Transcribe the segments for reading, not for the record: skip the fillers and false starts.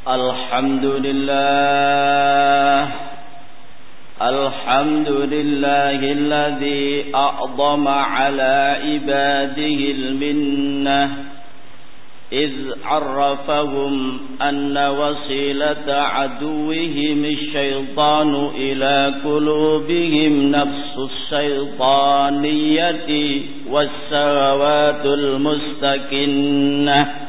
الحمد لله الذي أعظم على عباده المنة إذ عرفهم أن وسيلة عدوهم الشيطان إلى قلوبهم نفس الشيطانية والشهوات المستكنة،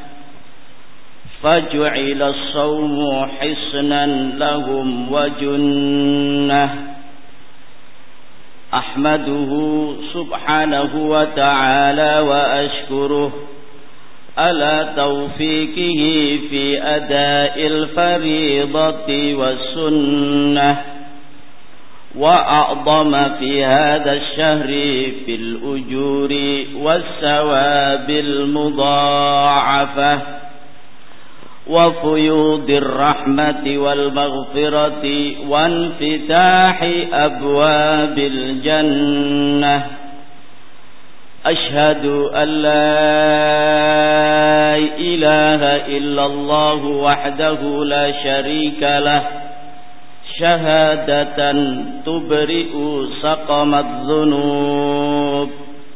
فجعل الصوم حصنا لهم وجنة. أحمده سبحانه وتعالى وأشكره على توفيقه في أداء الفريضة والسنة، وأعظم في هذا الشهر في الأجور والثواب المضاعفة وفيوض الرحمة والمغفرة وانفتاح أبواب الجنة. أشهد أن لا إله إلا الله وحده لا شريك له، شهادة تبرئ سقم الذنوب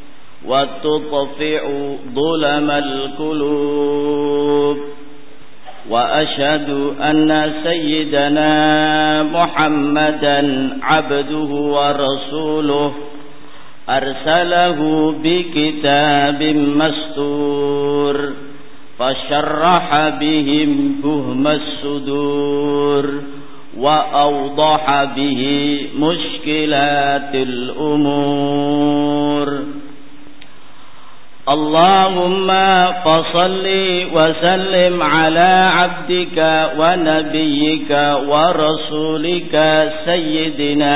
وتطفئ ظلم القلوب. وأشهد أن سيدنا محمدا عبده ورسوله، أرسله بكتاب مستور فشرح بهم بهم الصدور وأوضح به مشكلات الأمور. اللهم فصل وسلم على عبدك ونبيك ورسولك سيدنا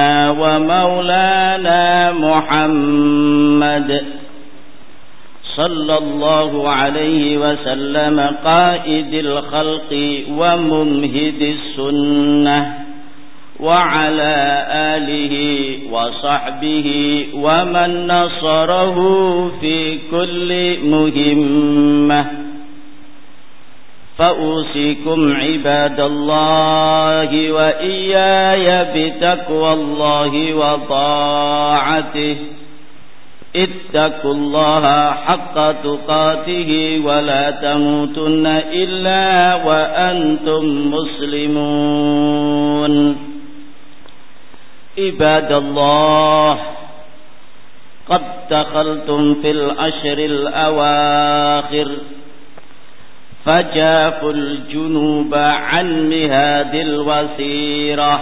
ومولانا محمد صلى الله عليه وسلم، قائد الخلق وممهد السنة، وعلى آله وصحبه ومن نصره في كل مهمة. فأوصيكم عباد الله وإياي بتقوى الله وطاعته. اتقوا الله حق تقاته ولا تموتن إلا وأنتم مسلمون. عباد الله، قد دخلتم في العشر الأواخر، فجافوا الجنوب عن مهاد الوسيرة،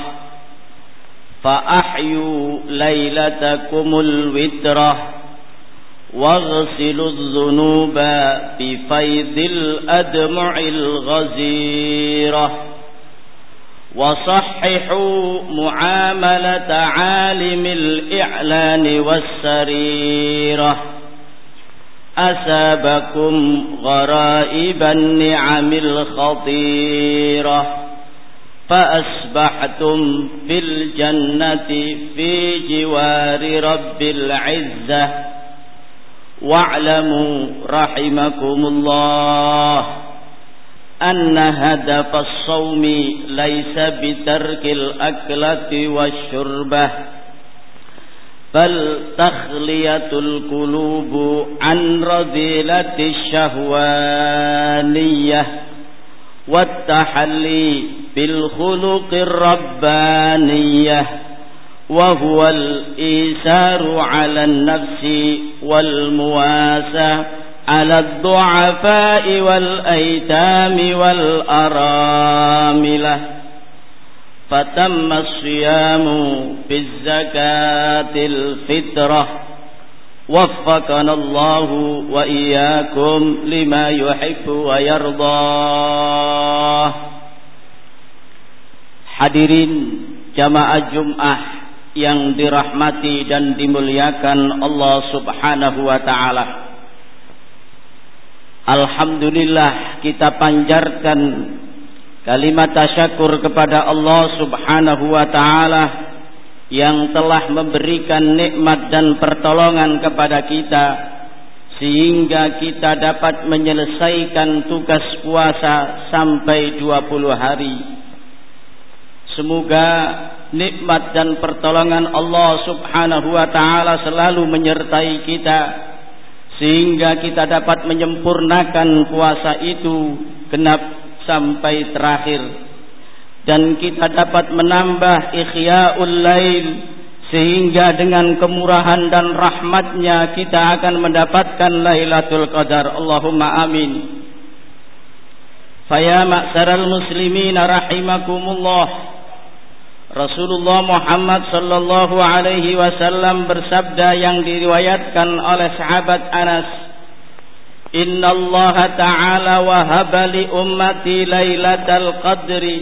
فأحيوا ليلتكم الوترة، واغسلوا الذنوب بفيض الأدمع الغزيرة، وصححوا معاملة عالم الإعلان والسريرة. أسابكم غرائب النعم الخطيرة، فأصبحتم في الجنة في جوار رب العزة. واعلموا رحمكم الله أن هدف الصوم ليس بترك الأكلة والشربة، بل تخلية القلوب عن رذيلة الشهوانية والتحلي بالخلق الربانية، وهو الإيثار على النفس والمواساة على الضعفاء والأيتام والأراملة. فتم الصيام بالزكاة الفطرة. وفقنا الله وإياكم لما يحب ويرضى. Hadirin jamaah Jum'ah yang dirahmati dan dimuliakan Allah Subhanahu wa ta'ala, alhamdulillah kita panjatkan kalimat tasyakur kepada Allah Subhanahu wa ta'ala yang telah memberikan nikmat dan pertolongan kepada kita sehingga kita dapat menyelesaikan tugas puasa sampai 20 hari. Semoga nikmat dan pertolongan Allah Subhanahu wa taala selalu menyertai kita sehingga kita dapat menyempurnakan puasa itu genap sampai terakhir, dan kita dapat menambah ihya'ul lail sehingga dengan kemurahan dan rahmatnya kita akan mendapatkan Lailatul Qadar. Allahumma amin. Faya ma'saral muslimin rahimakumullah. Rasulullah Muhammad sallallahu alaihi wasallam bersabda yang diriwayatkan oleh sahabat Anas, "Inna Allah ta'ala wahaba li ummati Lailatul Qadri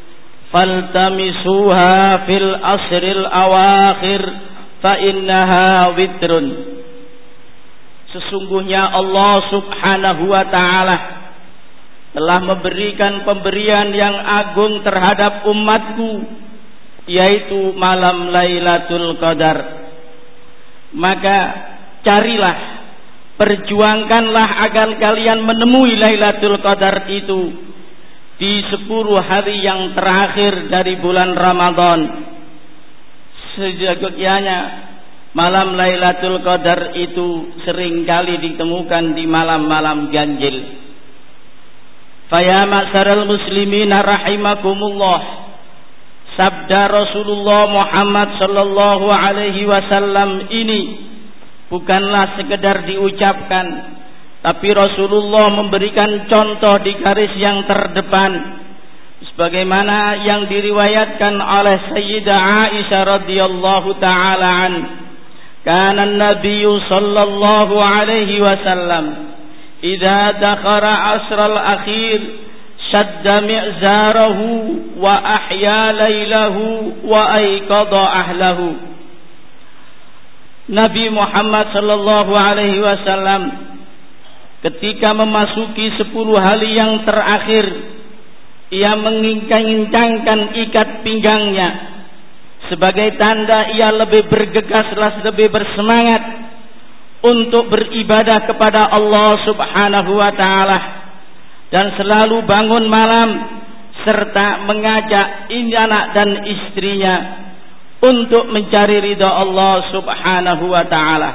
faltamisuha fil asril awakhir fa innaha witrun." Sesungguhnya Allah Subhanahu wa taala telah memberikan pemberian yang agung terhadap umatku, yaitu malam Lailatul Qadar. Maka carilah, perjuangkanlah agar kalian menemui Lailatul Qadar itu di 10 hari yang terakhir dari bulan Ramadan. Sejatinya malam Lailatul Qadar itu seringkali ditemukan di malam-malam ganjil. Faya ma'saral muslimin rahimakumullah. Sabda Rasulullah Muhammad sallallahu alaihi wasallam ini bukanlah sekedar diucapkan, tapi Rasulullah memberikan contoh di garis yang terdepan, sebagaimana yang diriwayatkan oleh Sayyidah Aisyah radhiyallahu taala an. Kana an-nabiy sallallahu alaihi wasallam idza dakhara asral akhir shadda mi'zarahu wa ahya lailahu wa ayqadha ahlahu. Nabi Muhammad sallallahu alaihi wasallam ketika memasuki 10 hari yang terakhir, ia mengincang-incangkan ikat pinggangnya sebagai tanda ia lebih bergegas, lebih bersemangat untuk beribadah kepada Allah Subhanahu wa taala, dan selalu bangun malam serta mengajak anak dan istrinya untuk mencari ridha Allah Subhanahu wa taala.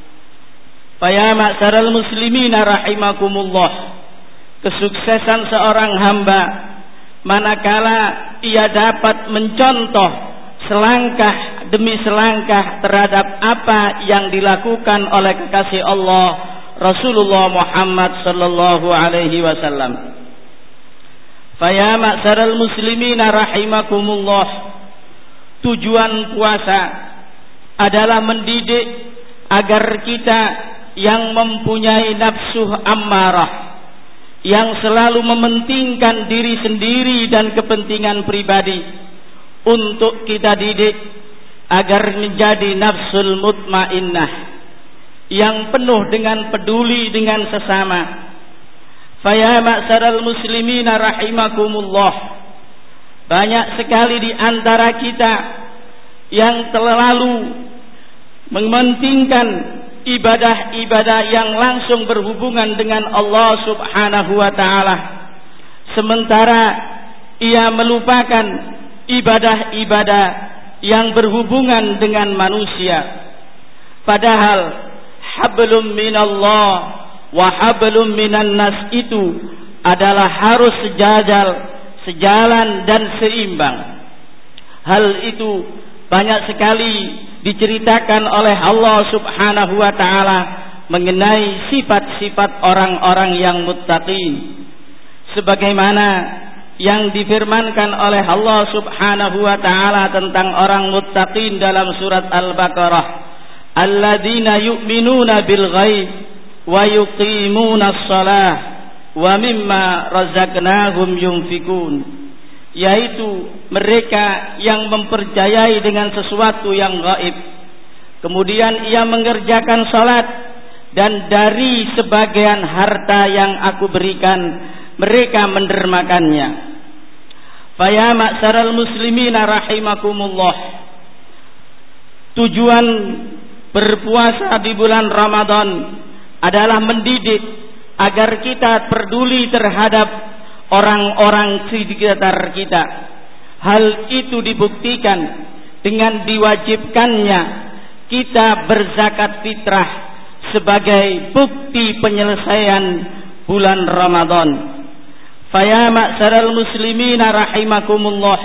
Faya ma'saral muslimin rahimakumullah. Kesuksesan seorang hamba manakala ia dapat mencontoh selangkah demi selangkah terhadap apa yang dilakukan oleh kekasih Allah Rasulullah Muhammad sallallahu alaihi wasallam. Faya ma'saral muslimin rahimakumullah. Tujuan puasa adalah mendidik agar kita yang mempunyai nafsu ammarah, yang selalu mementingkan diri sendiri dan kepentingan pribadi, untuk kita didik agar menjadi nafsul mutmainnah yang penuh dengan peduli dengan sesama. Faya ma'saral muslimin rahimakumullah. Banyak sekali di antara kita yang terlalu mementingkan ibadah-ibadah yang langsung berhubungan dengan Allah Subhanahu wa taala, sementara ia melupakan ibadah-ibadah yang berhubungan dengan manusia. Padahal hablum minallah wa hablum minan nas itu adalah harus sejalan dan seimbang. Hal itu banyak sekali diceritakan oleh Allah Subhanahu wa taala mengenai sifat-sifat orang-orang yang muttaqin, sebagaimana yang difirmankan oleh Allah Subhanahu wa taala tentang orang muttaqin dalam surat Al-Baqarah, alladzina yu'minuna bil ghaib wa yuqimunas shalah wa mimma razaqnahum yunfikun, yaitu mereka yang mempercayai dengan sesuatu yang gaib, kemudian ia mengerjakan salat, dan dari sebagian harta yang aku berikan mereka mendermakannya. Faya ma'saral muslimin rahimakumullah. Tujuan berpuasa di bulan Ramadan adalah mendidik agar kita peduli terhadap orang-orang di sekitar kita. Hal itu dibuktikan dengan diwajibkannya kita berzakat fitrah sebagai bukti penyelesaian bulan Ramadan. Faya ma'syaral muslimina rahimakumullah,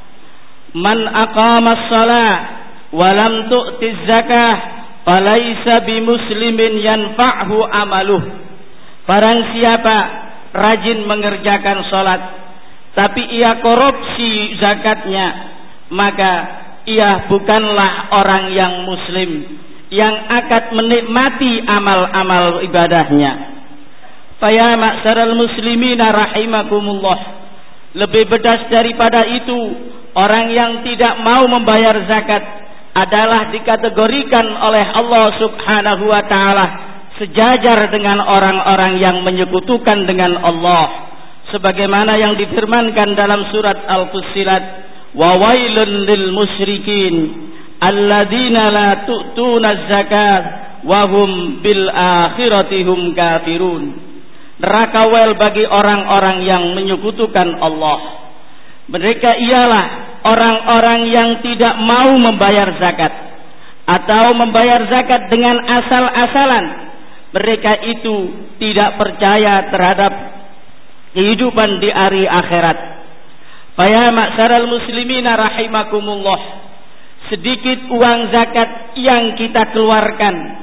man aqamas shalah wa lam tu'tiz zakah falaisa bimuslimin yanfa'hu amaluh. Barang siapa rajin mengerjakan salat tapi ia korupsi zakatnya, maka ia bukanlah orang yang muslim yang akan menikmati amal-amal ibadahnya. Faya ma'syaral muslimina rahimakumullah, lebih pedas daripada itu, orang yang tidak mau membayar zakat adalah dikategorikan oleh Allah Subhanahu wa taala sejajar dengan orang-orang yang menyekutukan dengan Allah, sebagaimana yang difirmankan dalam surat Al-Fussilat, wa wailun lil musyrikin alladzina la tu'tuna zakat wa hum bil akhirati hum kafirun. Neraka wel bagi orang-orang yang menyekutukan Allah. Mereka ialah orang-orang yang tidak mau membayar zakat atau membayar zakat dengan asal-asalan. Mereka itu tidak percaya terhadap kehidupan di hari akhirat. Faya ma'syaral muslimina rahimakumullah, sedikit uang zakat yang kita keluarkan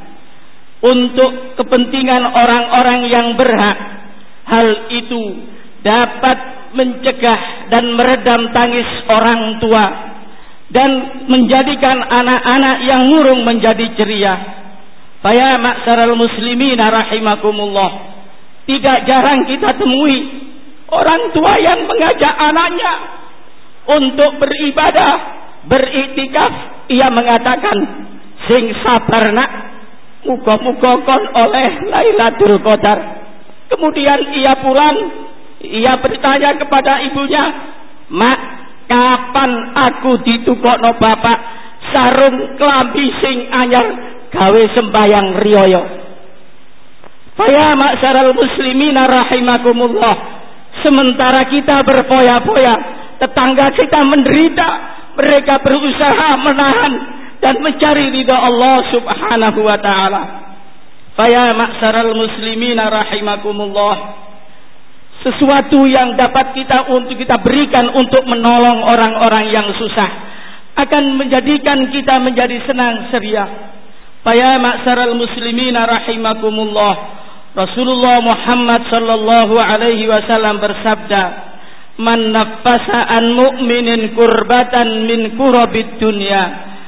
untuk kepentingan orang-orang yang berhak, hal itu dapat mencegah dan meredam tangis orang tua dan menjadikan anak-anak yang murung menjadi ceria. Faya ma'syaral muslimina rahimakumullah, tidak jarang kita temui orang tua yang mengajak anaknya untuk beribadah, beriktikaf. Ia mengatakan, sing sabar nak, muga-muga kon oleh Lailatul Qadar. Kemudian ia pulang, ia bertanya kepada ibunya, mak, kapan aku ditukokno bapak sarung klambi sing anyar gawe sembayang riyaya. Faya ma'syaral muslimina rahimakumullah, sementara kita berfoya-foya, tetangga kita menderita, mereka berusaha menahan dan mencari ridha Allah Subhanahu wa taala. Faya ma'syaral muslimina rahimakumullah, sesuatu yang dapat kita berikan untuk menolong orang-orang yang susah akan menjadikan kita menjadi senang ceria. Faya ma'syaral muslimina rahimakumullah, Rasulullah Muhammad sallallahu alaihi wasallam bersabda, man naffasa an mu'minin kurbatan min kurabid dunya,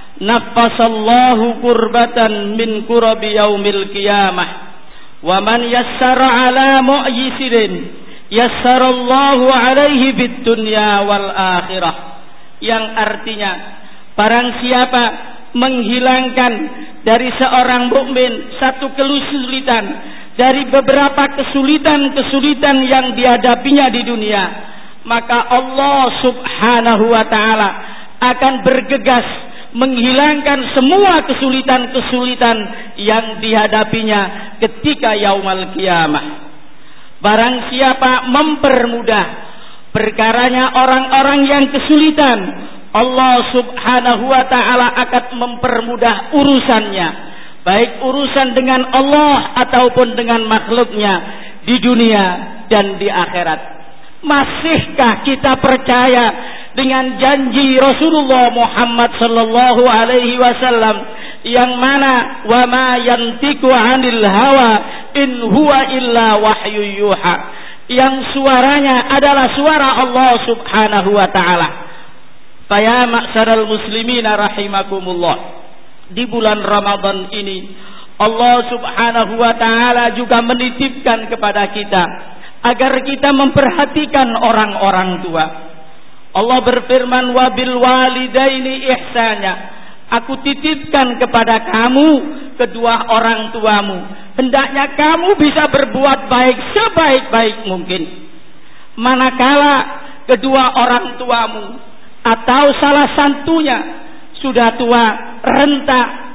naffasallahu kurbatan min kurabi yaumil qiyamah. Wa man yassara ala mu'yisirin yassarallahu alaihi bid dunya wal akhirah. Yang artinya, barang siapa menghilangkan dari seorang mukmin satu kesulitan dari beberapa kesulitan-kesulitan yang dihadapinya di dunia, maka Allah Subhanahu wa taala akan bergegas menghilangkan semua kesulitan-kesulitan yang dihadapinya ketika yaumul qiyamah. Barang siapa mempermudah perkaranya orang-orang yang kesulitan, Allah Subhanahu wa taala akan mempermudah urusannya, baik urusan dengan Allah ataupun dengan makhluknya di dunia dan di akhirat. Masihkah kita percaya dengan janji Rasulullah Muhammad sallallahu alaihi wasallam yang mana wa ma yantiqu 'anil hawa in huwa illa wahyu yuha, yang suaranya adalah suara Allah Subhanahu wa taala. Faya ma'syaral muslimina rahimakumullah, di bulan Ramadan ini Allah Subhanahu wa taala juga menitipkan kepada kita agar kita memperhatikan orang-orang tua. Allah berfirman, wa bil walidaini ihsana, aku titipkan kepada kamu kedua orang tuamu, hendaknya kamu bisa berbuat baik sebaik-baik mungkin. Manakala kedua orang tuamu atau salah satunya sudah tua, renta,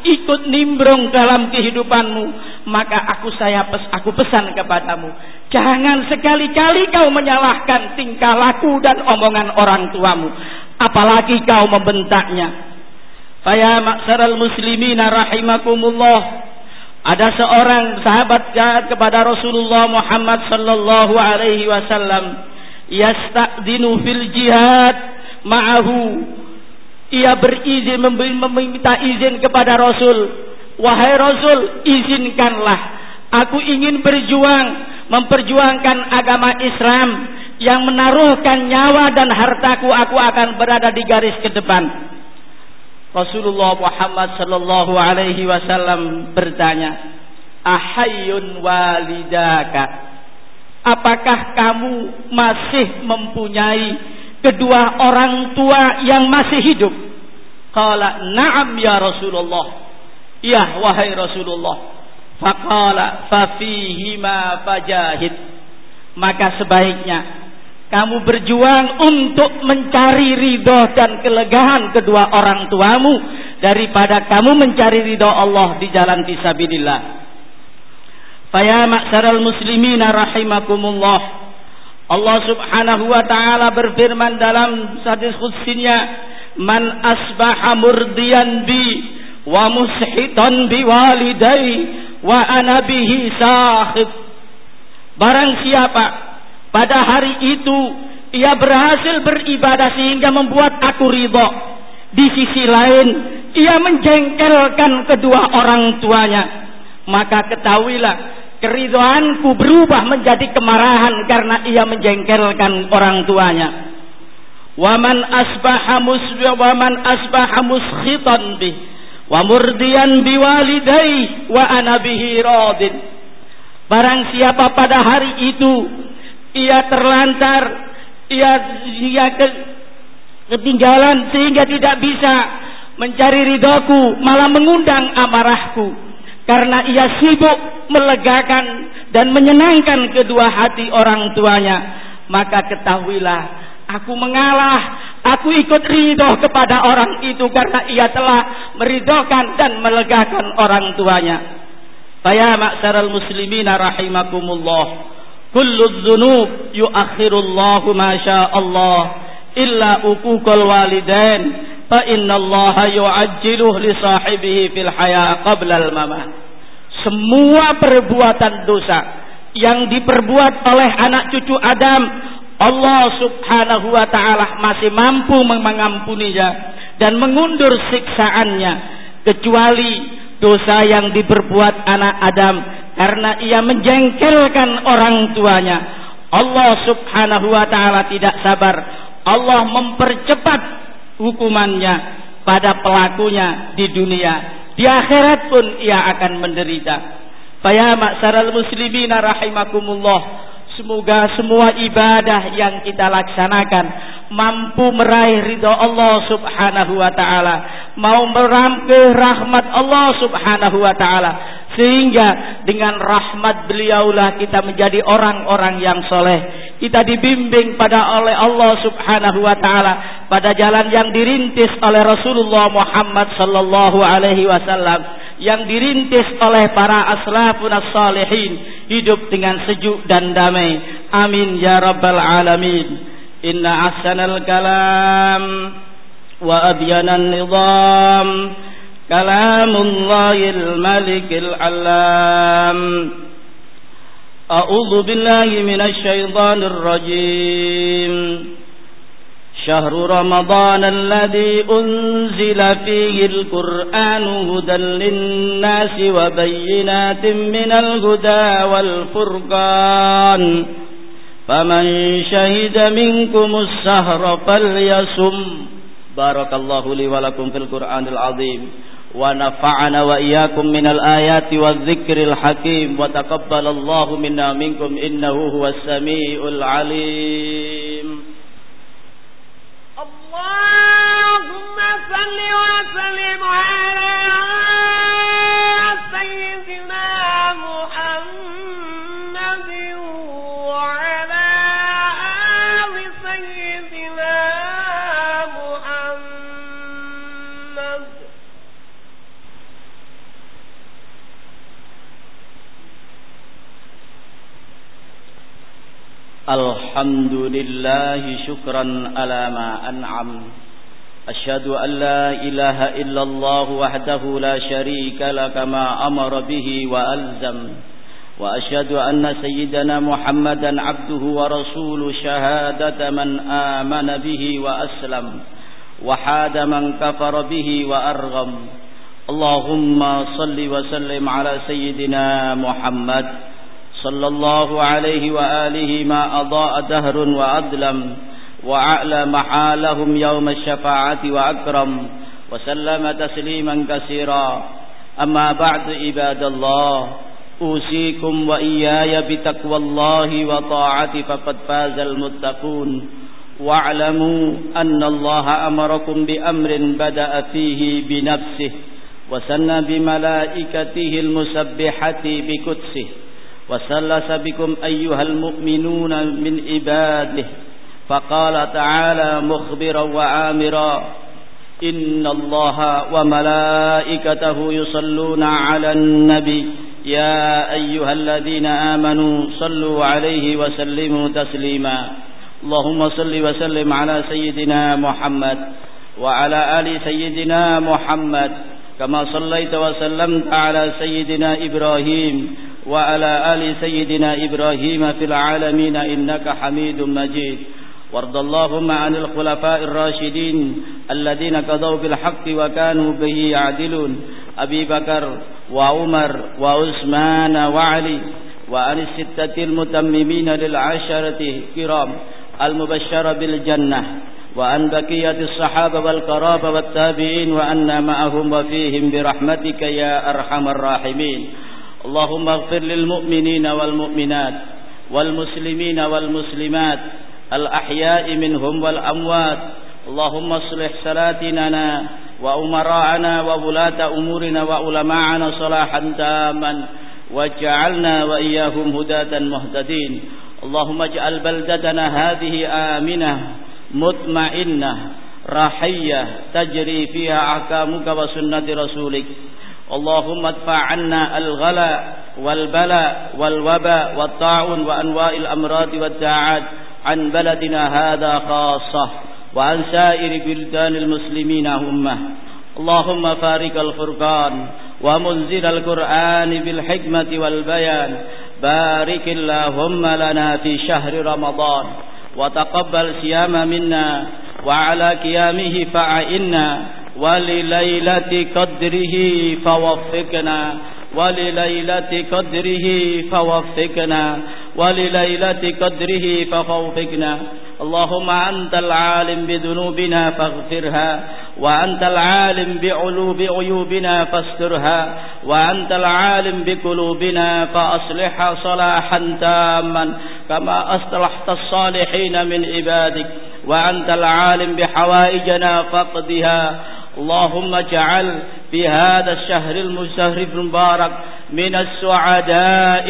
ikut nimbrung dalam kehidupanmu, maka aku pesan kepadamu, jangan sekali-kali kau menyalahkan tingkah laku dan omongan orang tuamu, apalagi kau membentaknya. Faya ma'syaral muslimina rahimakumullah, ada seorang sahabat kepada Rasulullah Muhammad sallallahu alaihi wasallam, yasta'dinu fil jihad ma'ahu, ia berizin, meminta izin kepada Rasul, wahai Rasul, izinkanlah aku ingin memperjuangkan agama Islam yang menaruhkan nyawa dan hartaku, aku akan berada di garis ke depan. Rasulullah Muhammad sallallahu alaihi wasallam bertanya, ahayyun walidaka, apakah kamu masih mempunyai kedua orang tua yang masih hidup? Qala na'am ya Rasulullah, ya wahai Rasulullah. Faqala fafihima fajahid, maka sebaiknya kamu berjuang untuk mencari ridho dan kelegaan kedua orang tuamu daripada kamu mencari ridho Allah di jalan fisabilillah. Faya ma'syaral muslimina rahimakumullah, Allah subhanahu wa ta'ala berfirman dalam hadis qudsinya, man asbaha murdiyan bi wa mushitan bi walidai wa ana bihi sakhib, barang siapa pada hari itu ia berhasil beribadah sehingga membuat aku ridho, di sisi lain ia menjengkelkan kedua orang tuanya, maka ketahuilah keridhoanku berubah menjadi kemarahan karena ia menjengkelkan orang tuanya. Waman asbaha muskhitan bih wa murdiyan biwalidai wa ana bihi radin, barang siapa pada hari itu ia terlantar, ia ketinggalan sehingga tidak bisa mencari ridhoku, malah mengundang amarahku karena ia sibuk melegakan dan menyenangkan kedua hati orang tuanya, maka ketahuilah aku mengalah, aku ikut ridho kepada orang itu karena ia telah meridhokan dan melegakan orang tuanya. Faya ma'syaral muslimina rahimakumullah, kullu dzunub yuakhirullahu ma sya'allah illa uquqal walidain fa innallaha yu'ajjiluhu li sahibihi fil haya qabla al mamat. Semua perbuatan dosa yang diperbuat oleh anak cucu Adam, Allah subhanahu wa ta'ala masih mampu mengampuninya dan mengundur siksaannya, kecuali dosa yang diperbuat anak Adam karena ia menjengkelkan orang tuanya. Allah subhanahu wa ta'ala tidak sabar, Allah mempercepat hukumannya pada pelakunya di dunia, di akhirat pun ia akan menderita. Faya ma'syaral muslimina rahimakumullah, semoga semua ibadah yang kita laksanakan mampu meraih ridha Allah subhanahu wa ta'ala, mau meraih rahmat Allah subhanahu wa ta'ala, sehingga dengan rahmat beliaulah kita menjadi orang-orang yang soleh. Kita dibimbing oleh Allah subhanahu wa ta'ala pada jalan yang dirintis oleh Rasulullah Muhammad sallallahu alaihi wasallam, yang dirintis oleh para aslafun as-salihin, hidup dengan sejuk dan damai. Amin ya rabbal alamin. Inna ahsanal kalam wa abyanan nizam kalamullahil malikil alam. A'udzu billahi minasy syaithanir rajim. Syahrul Ramadan alladzi unzila fihil Qur'anu hudan lin-nasi wa bayyinatin minal huda wal furqan. Faman syahida minkumus sahra falyasum. Barakallahu li wa lakum fil Qur'anil azim wa nafa'ana wa iyyakum minal ayati wadh-dhikril hakim wa taqabbalallahu minna minkum innahu huwas samiul alim. Allahumma salli wa sallim ala sayyidina Muhammadin wa ala ali sayyidina Muhammad Alhamdulillahi syukran ala ma an'am. Asyhadu an la ilaha illallah wahdahu la syarika la kama amara bihi wa alzam. Wa asyhadu anna sayyidana Muhammadan abduhu wa rasuluhu syahadata man amana bihi wa aslam wa hada man kafara bihi wa argham. Allahumma salli wa sallim ala sayyidina Muhammad sallallahu alaihi wa alihi ma adha'a dahrun wa adlam wa a'la mahalahum yawm asy-syafa'ati wa akram wa sallama tasliman katsira. Amma ba'du ibadallah, usikum wa iyaya bitaqwallahi wa ta'ati faqad fazal muttaqun. Wa'lamu anna Allaha amarakum bi amrin bada'a fihi bi nafsihi wa sanna bi malaikatihi al-musabbihati bi qudsihi وسلس بكم أيها المؤمنون من عباده فقال تعالى مخبرا وآمرا إن الله وملائكته يصلون على النبي يا أيها الذين آمنوا صلوا عليه وسلموا تسليما. اللهم صل وسلم على سيدنا محمد وعلى آل سيدنا محمد كما صليت وسلمت على سيدنا إبراهيم وعلى آل سيدنا إبراهيم في العالمين إنك حميد مجيد. وارض اللهم عن الخلفاء الراشدين الذين قضوا بالحق وكانوا به يعدلون، أبي بكر وعمر وعثمان وعلي، وعن الستة المتممين للعشرة الكرام المبشر بالجنة، وعن بقية الصحابة والقرابة والتابعين وأنا معهم وفيهم برحمتك يا أرحم الراحمين. اللهم اغفر للمؤمنين والمؤمنات والمسلمين والمسلمات الأحياء منهم والأموات. اللهم اصلح سلاطننا وأمراءنا وولاة أمورنا وعلماءنا صلاحا تاما واجعلنا وإياهم هداة مهتدين. اللهم اجعل بلدتنا هذه آمنة مطمئنة رحية تجري فيها أحكامك وسنة رسولك. اللهم ادفع عنا الغلاء والبلاء والوباء والطاعون وأنواع الأمراض والداعات عن بلدنا هذا خاصة وعن سائر بلدان المسلمين أمة. اللهم فارق الفرقان ومنزل القرآن بالحكمة والبيان، بارك اللهم لنا في شهر رمضان وتقبل صيام منا وعلى قيامه فأعنا ولليلة قدره فوفقنا ولليلة قدره فوفقنا ولليلة قدره فوفقنا. اللهم أنت العالم بذنوبنا فاغفرها، وأنت العالم بعيوبنا فاسترها، وأنت العالم بقلوبنا فأصلحها صلاحا تاما كما أصلحت الصالحين من عبادك، وأنت العالم بحوائجنا فاقضها. اللهم اجعل في هذا الشهر المبارك من السعداء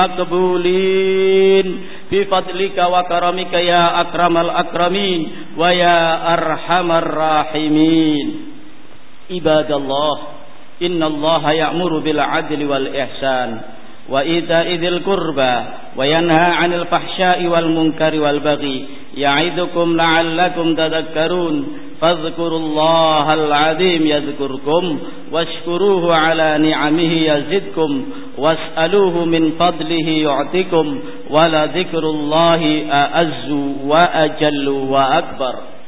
المقبولين بفضلك وكرمك يا أكرم الأكرمين ويا أرحم الراحمين. عباد الله، إن الله يأمر بالعدل والإحسان وإيتاء ذي القربى وينهى عن الفحشاء والمنكر والبغي يعظكم لعلكم تذكرون. فاذكروا الله العظيم يذكركم واشكروه على نعمه يزدكم واسألوه من فضله يعطكم ولذكر الله أعز وأجل وأكبر.